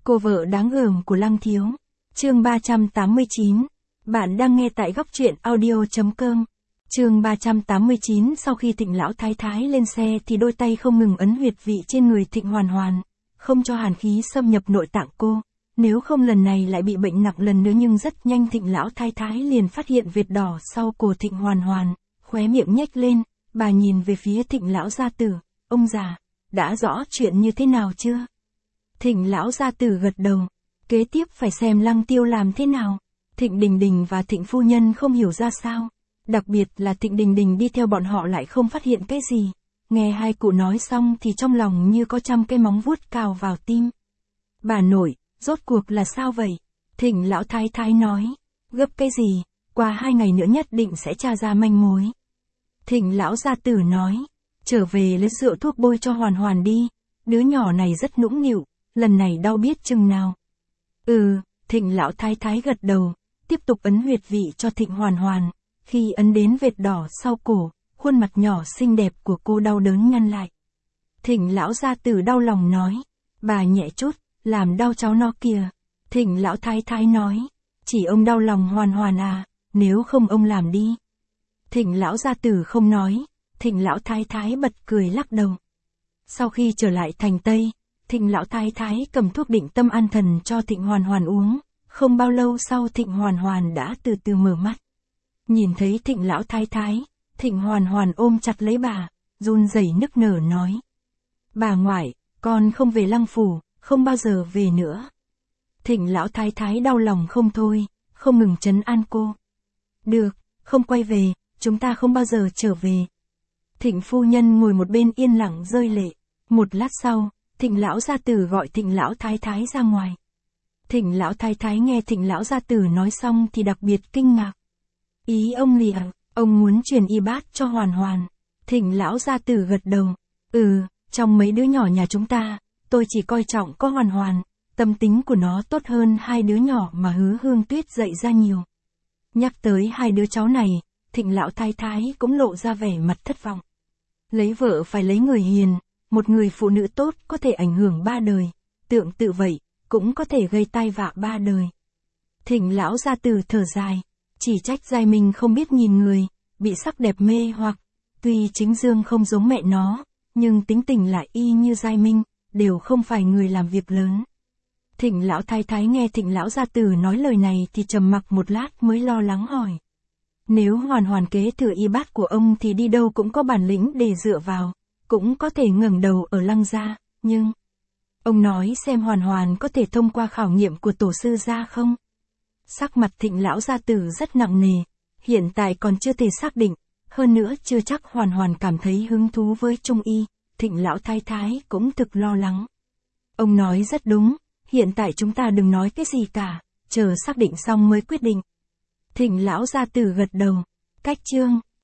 Cô vợ đáng gờm của Lăng Thiếu. Chương 389. Bạn đang nghe tại góc truyện audio.com. Chương 389. Sau khi Thịnh lão thái thái lên xe thì đôi tay không ngừng ấn huyệt vị trên người Thịnh Hoàn Hoàn, không cho hàn khí xâm nhập nội tạng cô. Nếu không lần này lại bị bệnh nặng lần nữa, nhưng rất nhanh Thịnh lão thái thái liền phát hiện vệt đỏ sau cổ Thịnh Hoàn Hoàn, khóe miệng nhếch lên, bà nhìn về phía Thịnh lão gia tử, ông già, đã rõ chuyện như thế nào chưa? Thịnh lão gia tử gật đầu, kế tiếp phải xem Lăng Tiêu làm thế nào. Thịnh Đình Đình và Thịnh phu nhân không hiểu ra sao, đặc biệt là Thịnh Đình Đình đi theo bọn họ lại không phát hiện cái gì. Nghe hai cụ nói xong thì trong lòng như có trăm cái móng vuốt cào vào tim. Bà nội, rốt cuộc là sao vậy? Thịnh lão thái thái nói, gấp cái gì, qua 2 ngày nữa nhất định sẽ tra ra manh mối. Thịnh lão gia tử nói, trở về lấy rượu thuốc bôi cho Hoàn Hoàn đi, đứa nhỏ này rất nũng nịu, lần này đau biết chừng nào. Thịnh lão thái thái gật đầu, tiếp tục ấn huyệt vị cho Thịnh Hoàn Hoàn. Khi ấn đến vệt đỏ sau cổ, khuôn mặt nhỏ xinh đẹp của cô đau đớn nhăn lại. Thịnh lão gia tử đau lòng nói, bà nhẹ chút, làm đau cháu nó kìa. Thịnh lão thái thái nói, chỉ ông đau lòng Hoàn Hoàn à, nếu không ông làm đi. Thịnh lão gia tử không nói, Thịnh lão thái thái bật cười lắc đầu. Sau khi trở lại thành Tây, Thịnh lão thái thái cầm thuốc định tâm an thần cho Thịnh Hoàn Hoàn uống, không bao lâu sau Thịnh Hoàn Hoàn đã từ từ mở mắt. Nhìn thấy Thịnh lão thái thái, Thịnh Hoàn Hoàn ôm chặt lấy bà, run rẩy nức nở nói. Bà ngoại, con không về Lăng phủ, không bao giờ về nữa. Thịnh lão thái thái đau lòng không thôi, không ngừng trấn an cô. Được, không quay về, chúng ta không bao giờ trở về. Thịnh phu nhân ngồi một bên yên lặng rơi lệ. Một lát sau, Thịnh lão gia tử gọi Thịnh lão thái thái ra ngoài. Thịnh lão thái thái nghe Thịnh lão gia tử nói xong thì đặc biệt kinh ngạc. Ý ông là, ông muốn truyền y bát cho Hoàn Hoàn. Thịnh lão gia tử gật đầu. Trong mấy đứa nhỏ nhà chúng ta, tôi chỉ coi trọng có Hoàn Hoàn, tâm tính của nó tốt hơn 2 đứa nhỏ mà Hứa Hương Tuyết dạy ra nhiều. Nhắc tới 2 đứa cháu này, Thịnh lão thái thái cũng lộ ra vẻ mặt thất vọng. Lấy vợ phải lấy người hiền, một người phụ nữ tốt có thể ảnh hưởng 3 đời, tượng tự vậy, cũng có thể gây tai vạ 3 đời. Thịnh lão gia tử thở dài, chỉ trách Giai Minh không biết nhìn người, bị sắc đẹp mê hoặc. Tuy Chính Dương không giống mẹ nó, nhưng tính tình lại y như Giai Minh, đều không phải người làm việc lớn. Thịnh lão thái thái nghe Thịnh lão gia tử nói lời này thì trầm mặc một lát mới lo lắng hỏi. Nếu Hoàn Hoàn kế thừa y bát của ông thì đi đâu cũng có bản lĩnh để dựa vào, cũng có thể ngẩng đầu ở Lăng gia, nhưng... Ông nói xem Hoàn Hoàn có thể thông qua khảo nghiệm của tổ sư gia không? Sắc mặt Thịnh lão gia tử rất nặng nề, hiện tại còn chưa thể xác định, hơn nữa chưa chắc Hoàn Hoàn cảm thấy hứng thú với Trung y, Thịnh lão thái thái cũng thực lo lắng. Ông nói rất đúng, hiện tại chúng ta đừng nói cái gì cả, chờ xác định xong mới quyết định. Thịnh lão gia tử gật đầu. Cách chương